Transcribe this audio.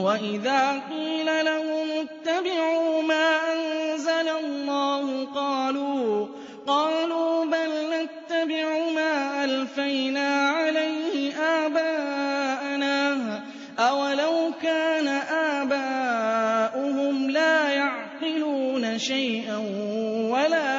وَإِذَا قِيلَ لَهُمُ اتَّبِعُوا مَا أَنزَلَ اللَّهُ قَالُوا بَل نَّتَّبِعُ مَا أَلْفَيْنَا عَلَيْهِ آبَاءَنَا ۚ أَوَلَوْ كَانَ آبَاؤُهُمْ لَا يَعْقِلُونَ شَيْئًا وَلَا